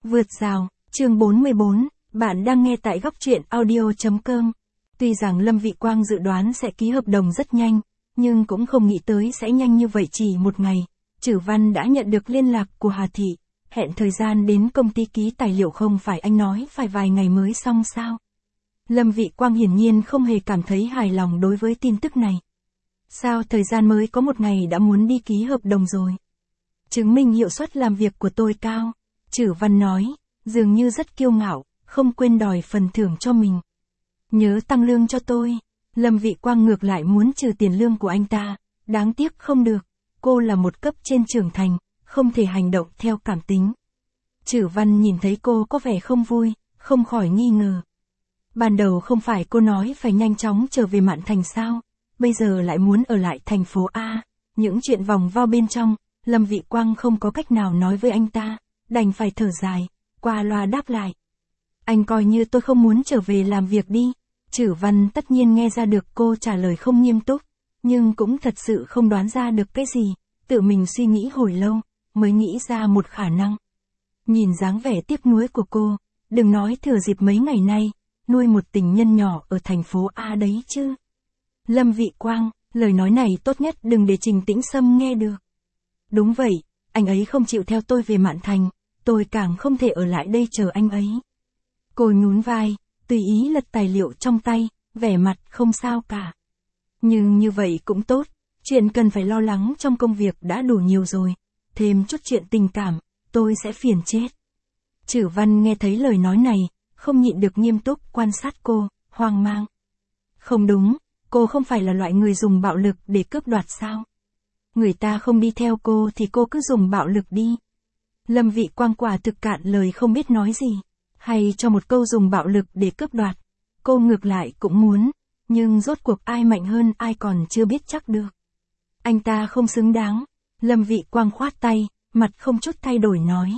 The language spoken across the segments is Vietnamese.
Vượt rào, chương 44, bạn đang nghe tại góc truyện audio.com. Tuy rằng Lâm Vị Quang dự đoán sẽ ký hợp đồng rất nhanh, nhưng cũng không nghĩ tới sẽ nhanh như vậy chỉ một ngày. Chử Văn đã nhận được liên lạc của Hà Thị, hẹn thời gian đến công ty ký tài liệu, không phải anh nói phải vài ngày mới xong sao? Lâm Vị Quang hiển nhiên không hề cảm thấy hài lòng đối với tin tức này. Sao thời gian mới có một ngày đã muốn đi ký hợp đồng rồi? Chứng minh hiệu suất làm việc của tôi cao. Chử Văn nói, dường như rất kiêu ngạo, không quên đòi phần thưởng cho mình. Nhớ tăng lương cho tôi. Lâm Vị Quang ngược lại muốn trừ tiền lương của anh ta, đáng tiếc không được. Cô là một cấp trên trưởng thành, không thể hành động theo cảm tính. Chử Văn nhìn thấy cô có vẻ không vui, không khỏi nghi ngờ. Ban đầu không phải cô nói phải nhanh chóng trở về Mạn Thành sao, bây giờ lại muốn ở lại thành phố A. Những chuyện vòng vo bên trong, Lâm Vị Quang không có cách nào nói với anh ta, đành phải thở dài, qua loa đáp lại. Anh coi như tôi không muốn trở về làm việc đi. Chử Văn tất nhiên nghe ra được cô trả lời không nghiêm túc, nhưng cũng thật sự không đoán ra được cái gì, tự mình suy nghĩ hồi lâu, mới nghĩ ra một khả năng. Nhìn dáng vẻ tiếc nuối của cô, đừng nói thừa dịp mấy ngày nay, nuôi một tình nhân nhỏ ở thành phố A đấy chứ. Lâm Vị Quang, lời nói này tốt nhất đừng để Trình Tĩnh Sâm nghe được. Đúng vậy, anh ấy không chịu theo tôi về Mạn Thành, tôi càng không thể ở lại đây chờ anh ấy. Cô nhún vai, tùy ý lật tài liệu trong tay, vẻ mặt không sao cả. Nhưng như vậy cũng tốt, chuyện cần phải lo lắng trong công việc đã đủ nhiều rồi, thêm chút chuyện tình cảm, tôi sẽ phiền chết. Chử Văn nghe thấy lời nói này, không nhịn được nghiêm túc quan sát cô, hoang mang. Không đúng, cô không phải là loại người dùng bạo lực để cướp đoạt sao? Người ta không đi theo cô thì cô cứ dùng bạo lực đi. Lâm Vị Quang quả thực cạn lời không biết nói gì. Hay cho một câu dùng bạo lực để cướp đoạt. Cô ngược lại cũng muốn, nhưng rốt cuộc ai mạnh hơn ai còn chưa biết chắc được. Anh ta không xứng đáng. Lâm Vị Quang khoát tay, mặt không chút thay đổi nói.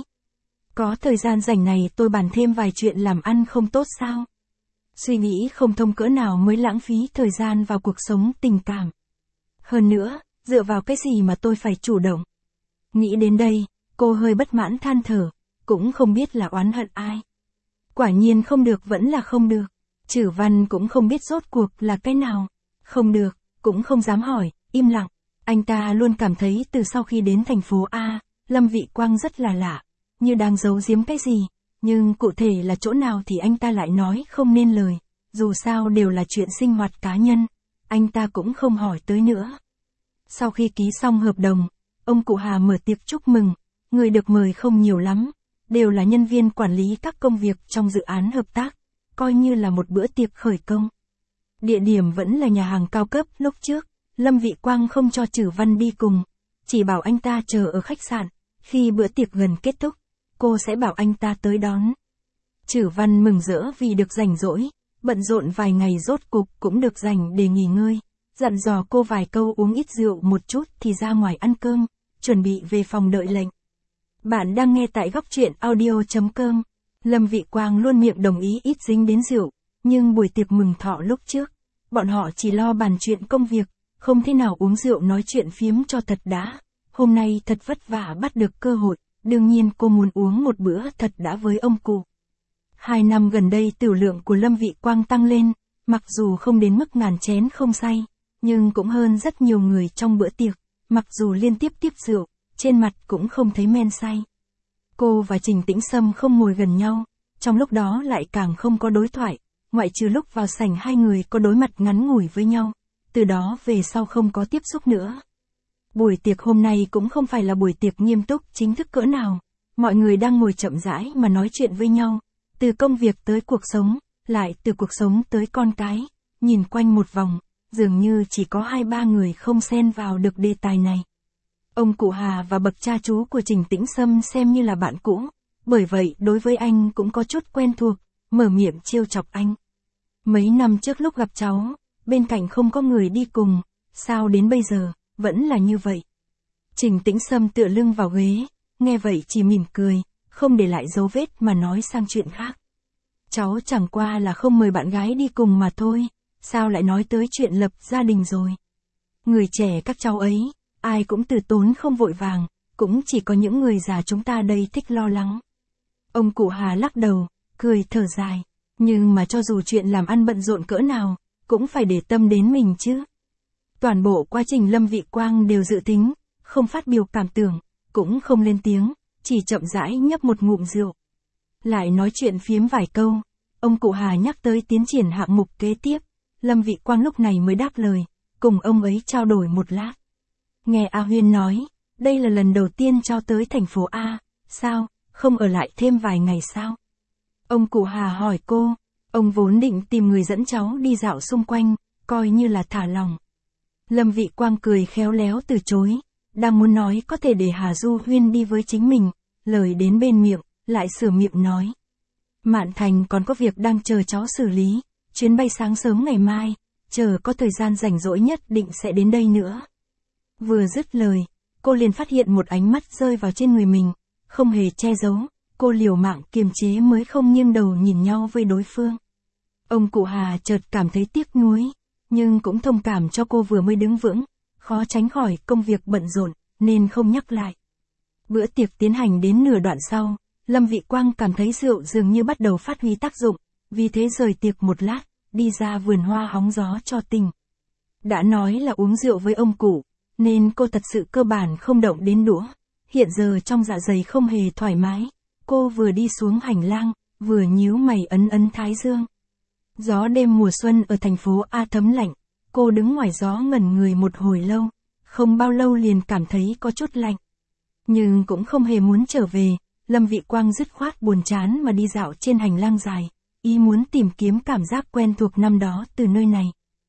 Có thời gian rảnh này tôi bàn thêm vài chuyện làm ăn không tốt sao? Suy nghĩ không thông cỡ nào mới lãng phí thời gian vào cuộc sống tình cảm. Hơn nữa, dựa vào cái gì mà tôi phải chủ động? Nghĩ đến đây, cô hơi bất mãn than thở, cũng không biết là oán hận ai. Quả nhiên không được vẫn là không được. Chử Văn cũng không biết rốt cuộc là cái nào. Không được, cũng không dám hỏi, im lặng. Anh ta luôn cảm thấy từ sau khi đến thành phố A, Lâm Vị Quang rất là lạ, như đang giấu giếm cái gì. Nhưng cụ thể là chỗ nào thì anh ta lại nói không nên lời. Dù sao đều là chuyện sinh hoạt cá nhân, anh ta cũng không hỏi tới nữa. Sau khi ký xong hợp đồng, ông cụ Hà mở tiệc chúc mừng. Người được mời không nhiều lắm, đều là nhân viên quản lý các công việc trong dự án hợp tác, coi như là một bữa tiệc khởi công. Địa điểm vẫn là nhà hàng cao cấp lúc trước, Lâm Vị Quang không cho Chử Văn đi cùng, chỉ bảo anh ta chờ ở khách sạn, khi bữa tiệc gần kết thúc, cô sẽ bảo anh ta tới đón. Chử Văn mừng rỡ vì được rảnh rỗi, bận rộn vài ngày rốt cục cũng được rảnh để nghỉ ngơi, dặn dò cô vài câu uống ít rượu một chút thì ra ngoài ăn cơm, chuẩn bị về phòng đợi lệnh. Bạn đang nghe tại góc truyện audio.com. Lâm Vị Quang luôn miệng đồng ý ít dính đến rượu, nhưng buổi tiệc mừng thọ lúc trước, bọn họ chỉ lo bàn chuyện công việc, không thế nào uống rượu nói chuyện phiếm cho thật đã. Hôm nay thật vất vả bắt được cơ hội, đương nhiên cô muốn uống một bữa thật đã với ông cụ. 2 năm gần đây tiểu lượng của Lâm Vị Quang tăng lên, mặc dù không đến mức ngàn chén không say, nhưng cũng hơn rất nhiều người trong bữa tiệc, mặc dù liên tiếp tiếp rượu, trên mặt cũng không thấy men say. Cô và Trình Tĩnh Sâm không ngồi gần nhau, trong lúc đó lại càng không có đối thoại, ngoại trừ lúc vào sảnh hai người có đối mặt ngắn ngủi với nhau, từ đó về sau không có tiếp xúc nữa. Buổi tiệc hôm nay cũng không phải là buổi tiệc nghiêm túc chính thức cỡ nào, mọi người đang ngồi chậm rãi mà nói chuyện với nhau, từ công việc tới cuộc sống, lại từ cuộc sống tới con cái, nhìn quanh một vòng, dường như chỉ có 2-3 người không xen vào được đề tài này. Ông cụ Hà và bậc cha chú của Trình Tĩnh Sâm xem như là bạn cũ, bởi vậy đối với anh cũng có chút quen thuộc, mở miệng trêu chọc anh. Mấy năm trước lúc gặp cháu, bên cạnh không có người đi cùng, sao đến bây giờ, vẫn là như vậy. Trình Tĩnh Sâm tựa lưng vào ghế, nghe vậy chỉ mỉm cười, không để lại dấu vết mà nói sang chuyện khác. Cháu chẳng qua là không mời bạn gái đi cùng mà thôi, sao lại nói tới chuyện lập gia đình rồi. Người trẻ các cháu ấy, ai cũng từ tốn không vội vàng, cũng chỉ có những người già chúng ta đây thích lo lắng. Ông cụ Hà lắc đầu, cười thở dài. Nhưng mà cho dù chuyện làm ăn bận rộn cỡ nào, cũng phải để tâm đến mình chứ. Toàn bộ quá trình Lâm Vị Quang đều dự tính, không phát biểu cảm tưởng, cũng không lên tiếng, chỉ chậm rãi nhấp một ngụm rượu. Lại nói chuyện phiếm vài câu, ông cụ Hà nhắc tới tiến triển hạng mục kế tiếp, Lâm Vị Quang lúc này mới đáp lời, cùng ông ấy trao đổi một lát. Nghe A Huyên nói, đây là lần đầu tiên cho tới thành phố A, sao, không ở lại thêm vài ngày sao? Ông cụ Hà hỏi cô, ông vốn định tìm người dẫn cháu đi dạo xung quanh, coi như là thả lòng. Lâm Vị Quang cười khéo léo từ chối, đang muốn nói có thể để Hà Du Huyên đi với chính mình, lời đến bên miệng, lại sửa miệng nói. Mạn Thành còn có việc đang chờ cháu xử lý, chuyến bay sáng sớm ngày mai, chờ có thời gian rảnh rỗi nhất định sẽ đến đây nữa. Vừa dứt lời, cô liền phát hiện một ánh mắt rơi vào trên người mình, không hề che giấu, cô liều mạng kiềm chế mới không nghiêng đầu nhìn nhau với đối phương. Ông cụ Hà chợt cảm thấy tiếc nuối, nhưng cũng thông cảm cho cô vừa mới đứng vững, khó tránh khỏi công việc bận rộn, nên không nhắc lại. Bữa tiệc tiến hành đến nửa đoạn sau, Lâm Vị Quang cảm thấy rượu dường như bắt đầu phát huy tác dụng, vì thế rời tiệc một lát, đi ra vườn hoa hóng gió cho tình. Đã nói là uống rượu với ông cụ, nên cô thật sự cơ bản không động đến đũa. Hiện giờ trong dạ dày không hề thoải mái, cô vừa đi xuống hành lang, vừa nhíu mày ấn ấn thái dương. Gió đêm mùa xuân ở thành phố A thấm lạnh, cô đứng ngoài gió ngẩn người một hồi lâu, không bao lâu liền cảm thấy có chút lạnh. Nhưng cũng không hề muốn trở về, Lâm Vị Quang dứt khoát buồn chán mà đi dạo trên hành lang dài, ý muốn tìm kiếm cảm giác quen thuộc năm đó từ nơi này.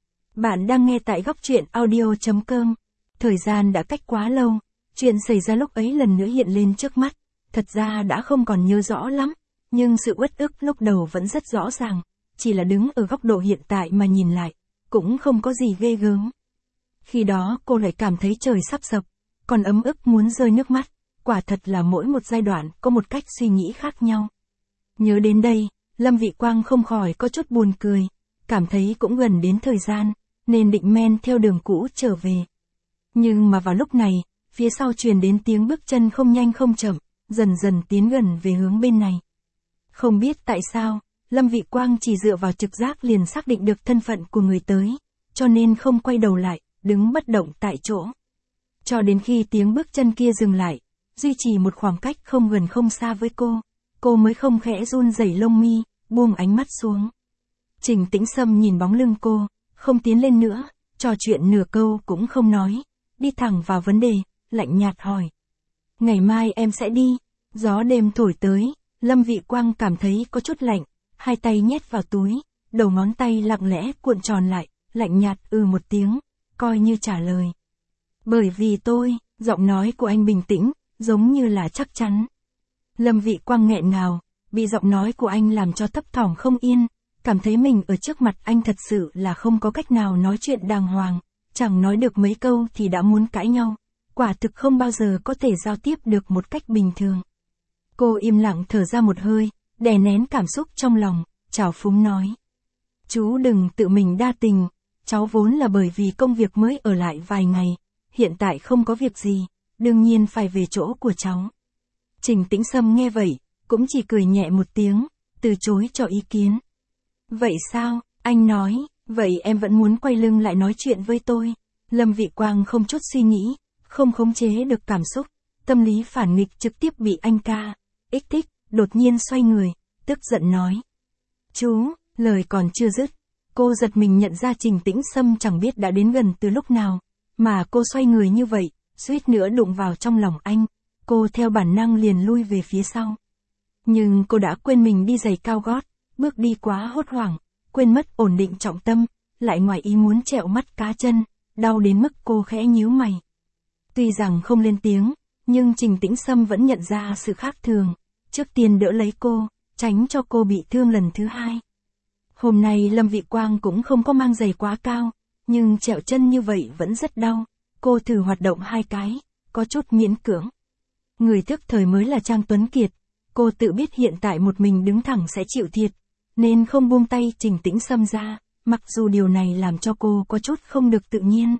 Bạn đang nghe tại góc truyện audio.com. Thời gian đã cách quá lâu, chuyện xảy ra lúc ấy lần nữa hiện lên trước mắt, thật ra đã không còn nhớ rõ lắm, nhưng sự uất ức lúc đầu vẫn rất rõ ràng, chỉ là đứng ở góc độ hiện tại mà nhìn lại, cũng không có gì ghê gớm. Khi đó cô lại cảm thấy trời sắp sập, còn ấm ức muốn rơi nước mắt, quả thật là mỗi một giai đoạn có một cách suy nghĩ khác nhau. Nhớ đến đây, Lâm Vị Quang không khỏi có chút buồn cười, cảm thấy cũng gần đến thời gian, nên định men theo đường cũ trở về. Nhưng mà vào lúc này, phía sau truyền đến tiếng bước chân không nhanh không chậm, dần dần tiến gần về hướng bên này. Không biết tại sao, Lâm Vị Quang chỉ dựa vào trực giác liền xác định được thân phận của người tới, cho nên không quay đầu lại, đứng bất động tại chỗ. Cho đến khi tiếng bước chân kia dừng lại, duy trì một khoảng cách không gần không xa với cô mới không khẽ run rẩy lông mi, buông ánh mắt xuống. Trình Tĩnh Sâm nhìn bóng lưng cô, không tiến lên nữa, trò chuyện nửa câu cũng không nói, đi thẳng vào vấn đề, lạnh nhạt hỏi. Ngày mai em sẽ đi, gió đêm thổi tới, Lâm Vị Quang cảm thấy có chút lạnh, hai tay nhét vào túi, đầu ngón tay lặng lẽ cuộn tròn lại, lạnh nhạt một tiếng, coi như trả lời. Bởi vì tôi, giọng nói của anh bình tĩnh, giống như là chắc chắn. Lâm Vị Quang nghẹn ngào, bị giọng nói của anh làm cho thấp thỏm không yên, cảm thấy mình ở trước mặt anh thật sự là không có cách nào nói chuyện đàng hoàng, chẳng nói được mấy câu thì đã muốn cãi nhau, quả thực không bao giờ có thể giao tiếp được một cách bình thường. Cô im lặng thở ra một hơi, đè nén cảm xúc trong lòng, trào phúng nói. Chú đừng tự mình đa tình, cháu vốn là bởi vì công việc mới ở lại vài ngày, hiện tại không có việc gì, đương nhiên phải về chỗ của cháu. Trình Tĩnh Sâm nghe vậy, cũng chỉ cười nhẹ một tiếng, từ chối cho ý kiến. Vậy sao, anh nói, vậy em vẫn muốn quay lưng lại nói chuyện với tôi. Lâm Vị Quang không chút suy nghĩ, không khống chế được cảm xúc, tâm lý phản nghịch trực tiếp bị anh kích thích, đột nhiên xoay người, tức giận nói. Chú, lời còn chưa dứt, cô giật mình nhận ra Trình Tĩnh Sâm chẳng biết đã đến gần từ lúc nào, mà cô xoay người như vậy, suýt nữa đụng vào trong lòng anh, cô theo bản năng liền lui về phía sau. Nhưng cô đã quên mình đi giày cao gót, bước đi quá hốt hoảng, quên mất ổn định trọng tâm, lại ngoài ý muốn trẹo mắt cá chân, đau đến mức cô khẽ nhíu mày. Tuy rằng không lên tiếng, nhưng Trình Tĩnh Sâm vẫn nhận ra sự khác thường, trước tiên đỡ lấy cô, tránh cho cô bị thương lần thứ hai. Hôm nay Lâm Vị Quang cũng không có mang giày quá cao, nhưng trẹo chân như vậy vẫn rất đau, cô thử hoạt động hai cái, có chút miễn cưỡng. Người thức thời mới là Trang Tuấn Kiệt, cô tự biết hiện tại một mình đứng thẳng sẽ chịu thiệt, nên không buông tay Trình Tĩnh Sâm ra, mặc dù điều này làm cho cô có chút không được tự nhiên.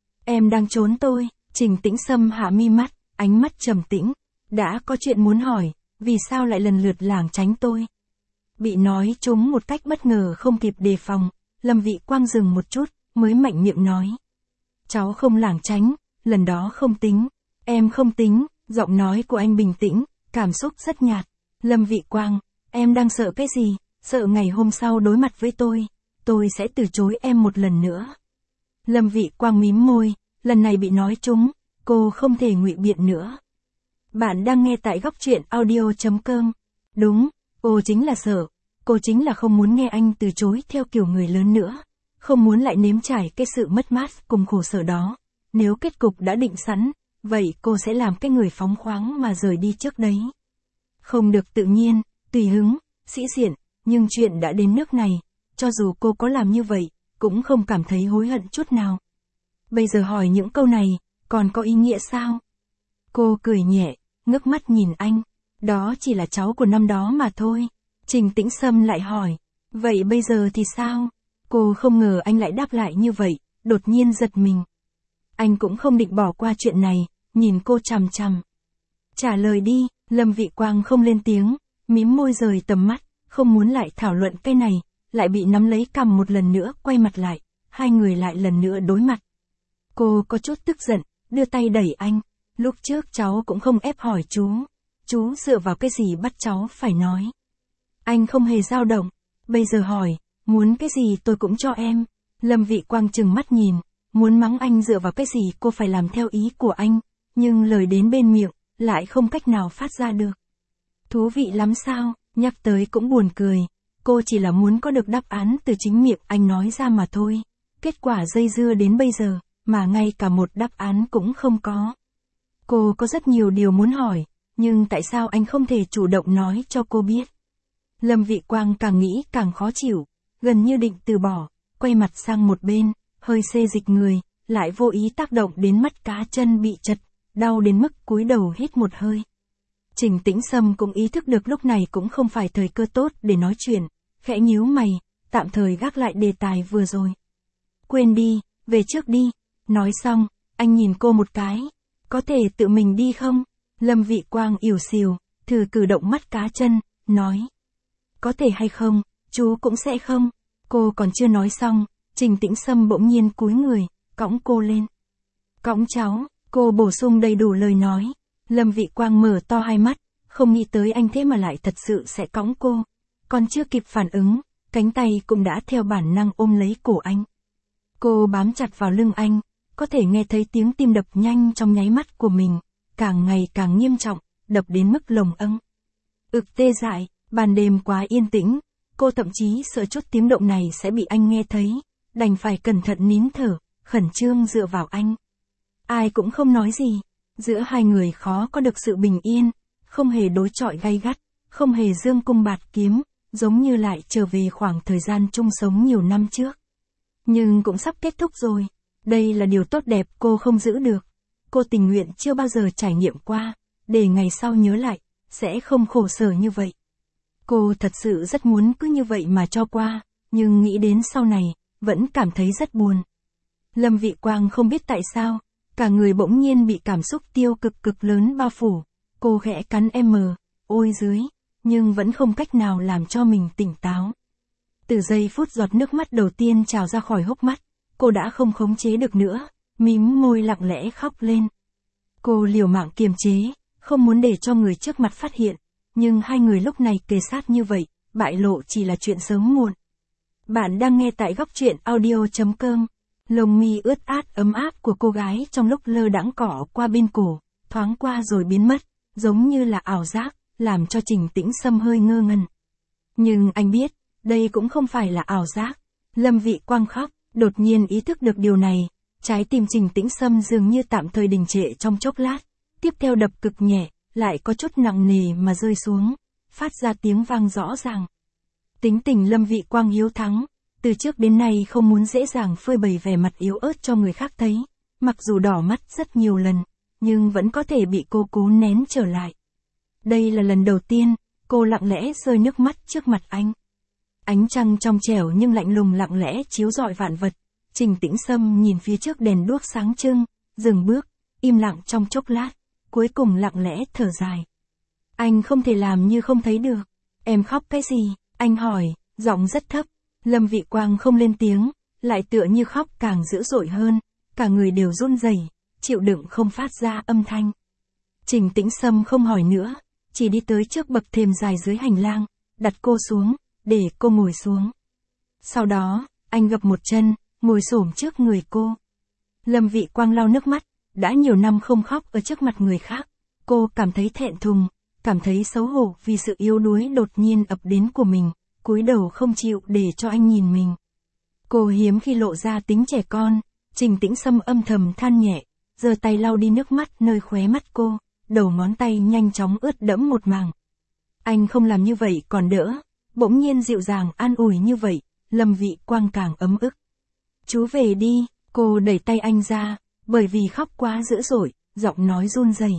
Em đang trốn tôi, Trình Tĩnh Sâm hạ mi mắt, ánh mắt trầm tĩnh, đã có chuyện muốn hỏi, vì sao lại lần lượt lảng tránh tôi? Bị nói trúng một cách bất ngờ không kịp đề phòng, Lâm Vị Quang dừng một chút, mới mạnh miệng nói. Cháu không lảng tránh, lần đó không tính. Em không tính, giọng nói của anh bình tĩnh, cảm xúc rất nhạt. Lâm Vị Quang, em đang sợ cái gì? Sợ ngày hôm sau đối mặt với tôi sẽ từ chối em một lần nữa. Lâm Vị Quang mím môi, lần này bị nói trúng, cô không thể ngụy biện nữa. Bạn đang nghe tại góc truyện audio.com. Đúng, cô chính là sợ, cô chính là không muốn nghe anh từ chối theo kiểu người lớn nữa. Không muốn lại nếm trải cái sự mất mát cùng khổ sở đó. Nếu kết cục đã định sẵn, vậy cô sẽ làm cái người phóng khoáng mà rời đi trước đấy. Không được tự nhiên, tùy hứng, sĩ diện, nhưng chuyện đã đến nước này, cho dù cô có làm như vậy, cũng không cảm thấy hối hận chút nào. Bây giờ hỏi những câu này, còn có ý nghĩa sao? Cô cười nhẹ, ngước mắt nhìn anh. Đó chỉ là cháu của năm đó mà thôi. Trình Tĩnh Sâm lại hỏi. Vậy bây giờ thì sao? Cô không ngờ anh lại đáp lại như vậy, đột nhiên giật mình. Anh cũng không định bỏ qua chuyện này, nhìn cô chằm chằm. Trả lời đi, Lâm Vị Quang không lên tiếng, mím môi rời tầm mắt, không muốn lại thảo luận cái này, lại bị nắm lấy cằm một lần nữa quay mặt lại, hai người lại lần nữa đối mặt. Cô có chút tức giận, đưa tay đẩy anh. Lúc trước cháu cũng không ép hỏi chú dựa vào cái gì bắt cháu phải nói. Anh không hề dao động, bây giờ hỏi, muốn cái gì tôi cũng cho em. Lâm Vị Quang trừng mắt nhìn, muốn mắng anh dựa vào cái gì cô phải làm theo ý của anh, nhưng lời đến bên miệng, lại không cách nào phát ra được. Thú vị lắm sao, nhắc tới cũng buồn cười, cô chỉ là muốn có được đáp án từ chính miệng anh nói ra mà thôi. Kết quả dây dưa đến bây giờ, mà ngay cả một đáp án cũng không có. Cô có rất nhiều điều muốn hỏi, nhưng tại sao anh không thể chủ động nói cho cô biết? Lâm Vị Quang càng nghĩ càng khó chịu, gần như định từ bỏ, quay mặt sang một bên, hơi xê dịch người, lại vô ý tác động đến mắt cá chân bị chật, đau đến mức cúi đầu hít một hơi. Trình Tĩnh Sâm cũng ý thức được lúc này cũng không phải thời cơ tốt để nói chuyện, khẽ nhíu mày, tạm thời gác lại đề tài vừa rồi. Quên đi, về trước đi. Nói xong, anh nhìn cô một cái. Có thể tự mình đi không? Lâm Vị Quang ỉu xìu, thử cử động mắt cá chân, nói. Có thể hay không, chú cũng sẽ không. Cô còn chưa nói xong, Trình Tĩnh Sâm bỗng nhiên cúi người, cõng cô lên. Cõng cháu, cô bổ sung đầy đủ lời nói. Lâm Vị Quang mở to hai mắt, không nghĩ tới anh thế mà lại thật sự sẽ cõng cô. Còn chưa kịp phản ứng, cánh tay cũng đã theo bản năng ôm lấy cổ anh. Cô bám chặt vào lưng anh, có thể nghe thấy tiếng tim đập nhanh trong nháy mắt của mình, càng ngày càng nghiêm trọng, đập đến mức lồng âng. Tê dại, ban đêm quá yên tĩnh, cô thậm chí sợ chút tiếng động này sẽ bị anh nghe thấy, đành phải cẩn thận nín thở, khẩn trương dựa vào anh. Ai cũng không nói gì, giữa hai người khó có được sự bình yên, không hề đối chọi gay gắt, không hề dương cung bạt kiếm, giống như lại trở về khoảng thời gian chung sống nhiều năm trước. Nhưng cũng sắp kết thúc rồi. Đây là điều tốt đẹp cô không giữ được. Cô tình nguyện chưa bao giờ trải nghiệm qua, để ngày sau nhớ lại, sẽ không khổ sở như vậy. Cô thật sự rất muốn cứ như vậy mà cho qua, nhưng nghĩ đến sau này, vẫn cảm thấy rất buồn. Lâm Vị Quang không biết tại sao, cả người bỗng nhiên bị cảm xúc tiêu cực lớn bao phủ. Cô khẽ cắn ôi dưới, nhưng vẫn không cách nào làm cho mình tỉnh táo. Từ giây phút giọt nước mắt đầu tiên trào ra khỏi hốc mắt, cô đã không khống chế được nữa, mím môi lặng lẽ khóc lên. Cô liều mạng kiềm chế, không muốn để cho người trước mặt phát hiện, nhưng hai người lúc này kề sát như vậy, bại lộ chỉ là chuyện sớm muộn. Bạn đang nghe tại góc truyện audio.com. Lông mi ướt át ấm áp của cô gái trong lúc lơ đãng cỏ qua bên cổ, thoáng qua rồi biến mất, giống như là ảo giác, làm cho Trình Tĩnh Sâm hơi ngơ ngẩn. Nhưng anh biết, đây cũng không phải là ảo giác. Lâm Vị Quang khóc, đột nhiên ý thức được điều này, trái tim Trình Tĩnh Sâm dường như tạm thời đình trệ trong chốc lát, tiếp theo đập cực nhẹ, lại có chút nặng nề mà rơi xuống, phát ra tiếng vang rõ ràng. Tính tình Lâm Vị Quang hiếu thắng, từ trước đến nay không muốn dễ dàng phơi bày vẻ mặt yếu ớt cho người khác thấy, mặc dù đỏ mắt rất nhiều lần, nhưng vẫn có thể bị cô cố nén trở lại. Đây là lần đầu tiên, cô lặng lẽ rơi nước mắt trước mặt anh. Ánh trăng trong trẻo nhưng lạnh lùng lặng lẽ chiếu rọi vạn vật. Trình Tĩnh Sâm nhìn phía trước đèn đuốc sáng trưng, dừng bước, im lặng trong chốc lát, cuối cùng lặng lẽ thở dài. Anh không thể làm như không thấy được. Em khóc cái gì? Anh hỏi, giọng rất thấp. Lâm Vị Quang không lên tiếng, lại tựa như khóc càng dữ dội hơn, cả người đều run rẩy, chịu đựng không phát ra âm thanh. Trình Tĩnh Sâm không hỏi nữa, chỉ đi tới trước bậc thềm dài dưới hành lang, đặt cô xuống, để cô ngồi xuống. Sau đó, anh gập một chân, ngồi xổm trước người cô. Lâm Vị Quang lau nước mắt, đã nhiều năm không khóc ở trước mặt người khác. Cô cảm thấy thẹn thùng, cảm thấy xấu hổ vì sự yếu đuối đột nhiên ập đến của mình, cúi đầu không chịu để cho anh nhìn mình. Cô hiếm khi lộ ra tính trẻ con, Trình Tĩnh Sâm âm thầm than nhẹ, giơ tay lau đi nước mắt nơi khóe mắt cô, đầu ngón tay nhanh chóng ướt đẫm một mảng. Anh không làm như vậy còn đỡ, bỗng nhiên dịu dàng an ủi như vậy, Lâm Vị Quang càng ấm ức. Chú về đi, cô đẩy tay anh ra, bởi vì khóc quá dữ dội, giọng nói run rẩy.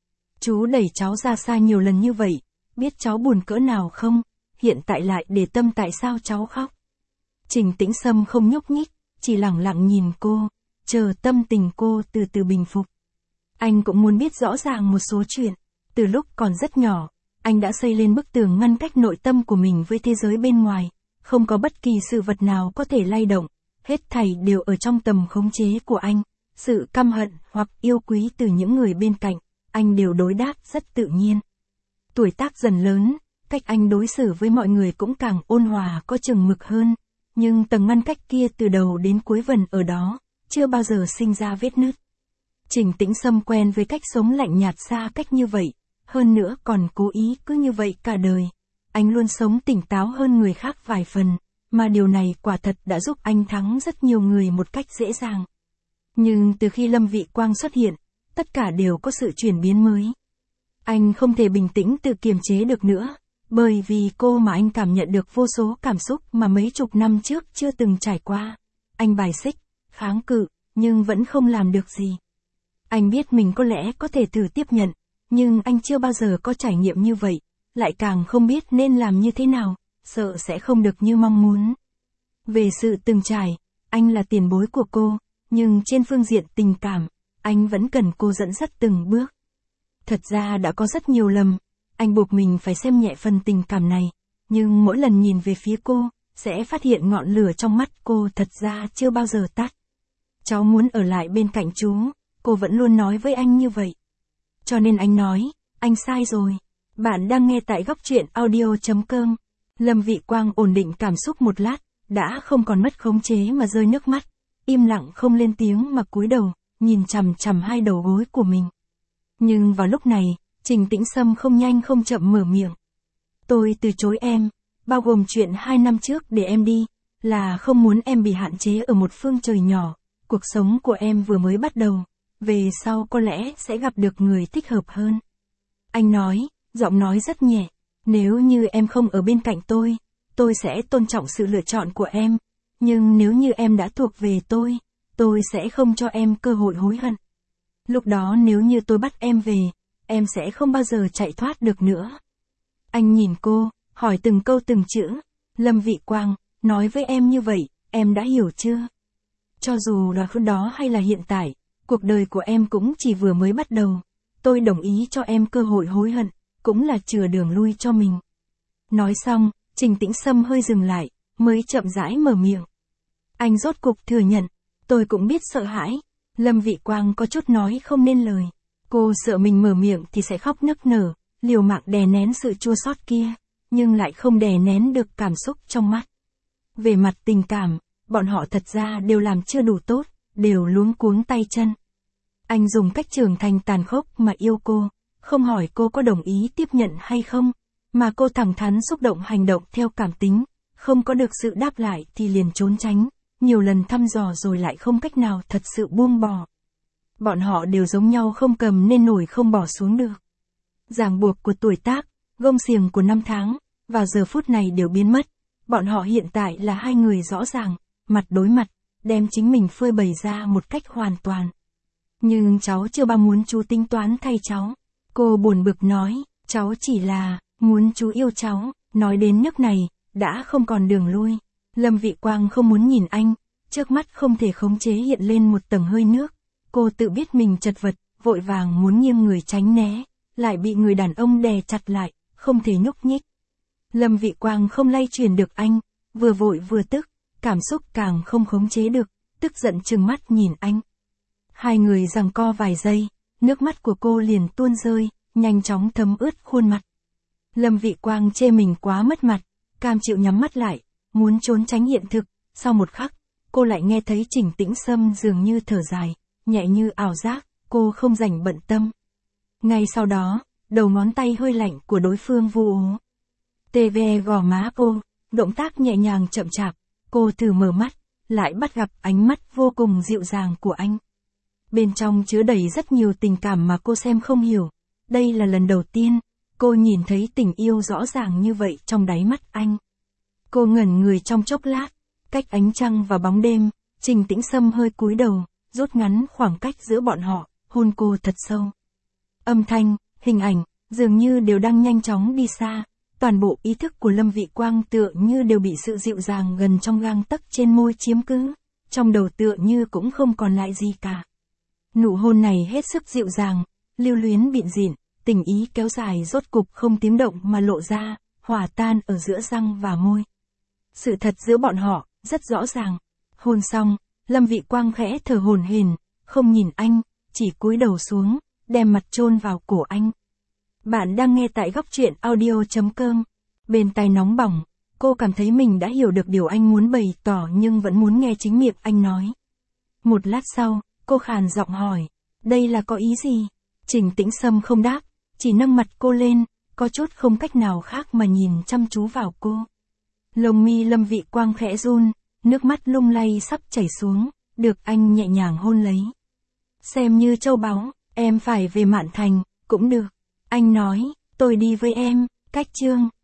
Chú đẩy cháu ra xa nhiều lần như vậy, biết cháu buồn cỡ nào không, hiện tại lại để tâm tại sao cháu khóc. Trình Tĩnh Sâm không nhúc nhích, chỉ lặng lặng nhìn cô, chờ tâm tình cô từ từ bình phục. Anh cũng muốn biết rõ ràng một số chuyện, từ lúc còn rất nhỏ, anh đã xây lên bức tường ngăn cách nội tâm của mình với thế giới bên ngoài, không có bất kỳ sự vật nào có thể lay động, hết thảy đều ở trong tầm khống chế của anh, sự căm hận hoặc yêu quý từ những người bên cạnh, anh đều đối đáp rất tự nhiên. Tuổi tác dần lớn, cách anh đối xử với mọi người cũng càng ôn hòa có chừng mực hơn, nhưng tầng ngăn cách kia từ đầu đến cuối vẫn ở đó, chưa bao giờ sinh ra vết nứt. Trình Tĩnh Sâm quen với cách sống lạnh nhạt xa cách như vậy, hơn nữa còn cố ý cứ như vậy cả đời. Anh luôn sống tỉnh táo hơn người khác vài phần, mà điều này quả thật đã giúp anh thắng rất nhiều người một cách dễ dàng. Nhưng từ khi Lâm Vị Quang xuất hiện, tất cả đều có sự chuyển biến mới. Anh không thể bình tĩnh tự kiềm chế được nữa, bởi vì cô mà anh cảm nhận được vô số cảm xúc mà mấy chục năm trước chưa từng trải qua. Anh bài xích, kháng cự, nhưng vẫn không làm được gì. Anh biết mình có lẽ có thể thử tiếp nhận, nhưng anh chưa bao giờ có trải nghiệm như vậy, lại càng không biết nên làm như thế nào, sợ sẽ không được như mong muốn. Về sự từng trải, anh là tiền bối của cô, nhưng trên phương diện tình cảm, anh vẫn cần cô dẫn dắt từng bước. Thật ra đã có rất nhiều lầm, anh buộc mình phải xem nhẹ phần tình cảm này, nhưng mỗi lần nhìn về phía cô, sẽ phát hiện ngọn lửa trong mắt cô thật ra chưa bao giờ tắt. Cháu muốn ở lại bên cạnh chú, cô vẫn luôn nói với anh như vậy. Cho nên anh nói, anh sai rồi. Bạn đang nghe tại góc truyện audio.com. Lâm Vị Quang ổn định cảm xúc một lát, đã không còn mất khống chế mà rơi nước mắt, im lặng không lên tiếng mà cúi đầu, nhìn chằm chằm hai đầu gối của mình. Nhưng vào lúc này, Trình Tĩnh Sâm không nhanh không chậm mở miệng. Tôi từ chối em, bao gồm chuyện 2 năm trước để em đi, là không muốn em bị hạn chế ở một phương trời nhỏ, cuộc sống của em vừa mới bắt đầu, về sau có lẽ sẽ gặp được người thích hợp hơn. Anh nói, giọng nói rất nhẹ, nếu như em không ở bên cạnh tôi sẽ tôn trọng sự lựa chọn của em, nhưng nếu như em đã thuộc về tôi sẽ không cho em cơ hội hối hận. Lúc đó nếu như tôi bắt em về, em sẽ không bao giờ chạy thoát được nữa. Anh nhìn cô, hỏi từng câu từng chữ, Lâm Vị Quang, nói với em như vậy, em đã hiểu chưa? Cho dù là lúc đó hay là hiện tại, cuộc đời của em cũng chỉ vừa mới bắt đầu, tôi đồng ý cho em cơ hội hối hận, cũng là chừa đường lui cho mình. Nói xong, Trình Tĩnh Sâm hơi dừng lại, mới chậm rãi mở miệng. Anh rốt cục thừa nhận, tôi cũng biết sợ hãi. Lâm Vị Quang có chút nói không nên lời. Cô sợ mình mở miệng thì sẽ khóc nức nở, liều mạng đè nén sự chua xót kia, nhưng lại không đè nén được cảm xúc trong mắt. Về mặt tình cảm, bọn họ thật ra đều làm chưa đủ tốt, đều luống cuống tay chân. Anh dùng cách trưởng thành tàn khốc mà yêu cô, không hỏi cô có đồng ý tiếp nhận hay không, mà cô thẳng thắn xúc động hành động theo cảm tính, không có được sự đáp lại thì liền trốn tránh, nhiều lần thăm dò rồi lại không cách nào thật sự buông bỏ. Bọn họ đều giống nhau không cầm nên nổi không bỏ xuống được. Ràng buộc của tuổi tác, gông xiềng của năm tháng, vào giờ phút này đều biến mất. Bọn họ hiện tại là hai người rõ ràng, mặt đối mặt, đem chính mình phơi bày ra một cách hoàn toàn. Nhưng cháu chưa bao muốn chú tính toán thay cháu. Cô buồn bực nói, cháu chỉ là muốn chú yêu cháu. Nói đến nước này, đã không còn đường lui. Lâm Vị Quang không muốn nhìn anh, trước mắt không thể khống chế hiện lên một tầng hơi nước. Cô tự biết mình chật vật, vội vàng muốn nghiêng người tránh né, lại bị người đàn ông đè chặt lại, không thể nhúc nhích. Lâm Vị Quang không lay chuyển được anh, vừa vội vừa tức, cảm xúc càng không khống chế được, tức giận trừng mắt nhìn anh. Hai người giằng co vài giây, nước mắt của cô liền tuôn rơi, nhanh chóng thấm ướt khuôn mặt. Lâm Vị Quang chê mình quá mất mặt, cam chịu nhắm mắt lại, muốn trốn tránh hiện thực, sau một khắc, cô lại nghe thấy Trình Tĩnh Sâm dường như thở dài, nhẹ như ảo giác, cô không rảnh bận tâm. Ngay sau đó, đầu ngón tay hơi lạnh của đối phương vu ố. TV gò má cô, động tác nhẹ nhàng chậm chạp, cô thử mở mắt, lại bắt gặp ánh mắt vô cùng dịu dàng của anh. Bên trong chứa đầy rất nhiều tình cảm mà cô xem không hiểu. Đây là lần đầu tiên, cô nhìn thấy tình yêu rõ ràng như vậy trong đáy mắt anh. Cô ngẩn người trong chốc lát, cách ánh trăng và bóng đêm, Trình Tĩnh Sâm hơi cúi đầu, rút ngắn khoảng cách giữa bọn họ, hôn cô thật sâu. Âm thanh, hình ảnh, dường như đều đang nhanh chóng đi xa, toàn bộ ý thức của Lâm Vị Quang tựa như đều bị sự dịu dàng gần trong gang tấc trên môi chiếm cứ, trong đầu tựa như cũng không còn lại gì cả. Nụ hôn này hết sức dịu dàng, lưu luyến bịn rịn, tình ý kéo dài rốt cục không tiếng động mà lộ ra, hòa tan ở giữa răng và môi. Sự thật giữa bọn họ, rất rõ ràng. Hôn xong, Lâm Vị Quang khẽ thở hổn hển, không nhìn anh, chỉ cúi đầu xuống, đem mặt chôn vào cổ anh. Bạn đang nghe tại góc truyện audio.com. Bên tai nóng bỏng, cô cảm thấy mình đã hiểu được điều anh muốn bày tỏ nhưng vẫn muốn nghe chính miệng anh nói. Một lát sau, cô khàn giọng hỏi, đây là có ý gì? Trình Tĩnh Sâm không đáp, chỉ nâng mặt cô lên, có chút không cách nào khác mà nhìn chăm chú vào cô. Lông mi Lâm Vị Quang khẽ run, nước mắt lung lay sắp chảy xuống, được anh nhẹ nhàng hôn lấy. Xem như châu báu, em phải về Mạn Thành, cũng được. Anh nói, tôi đi với em, cách chương.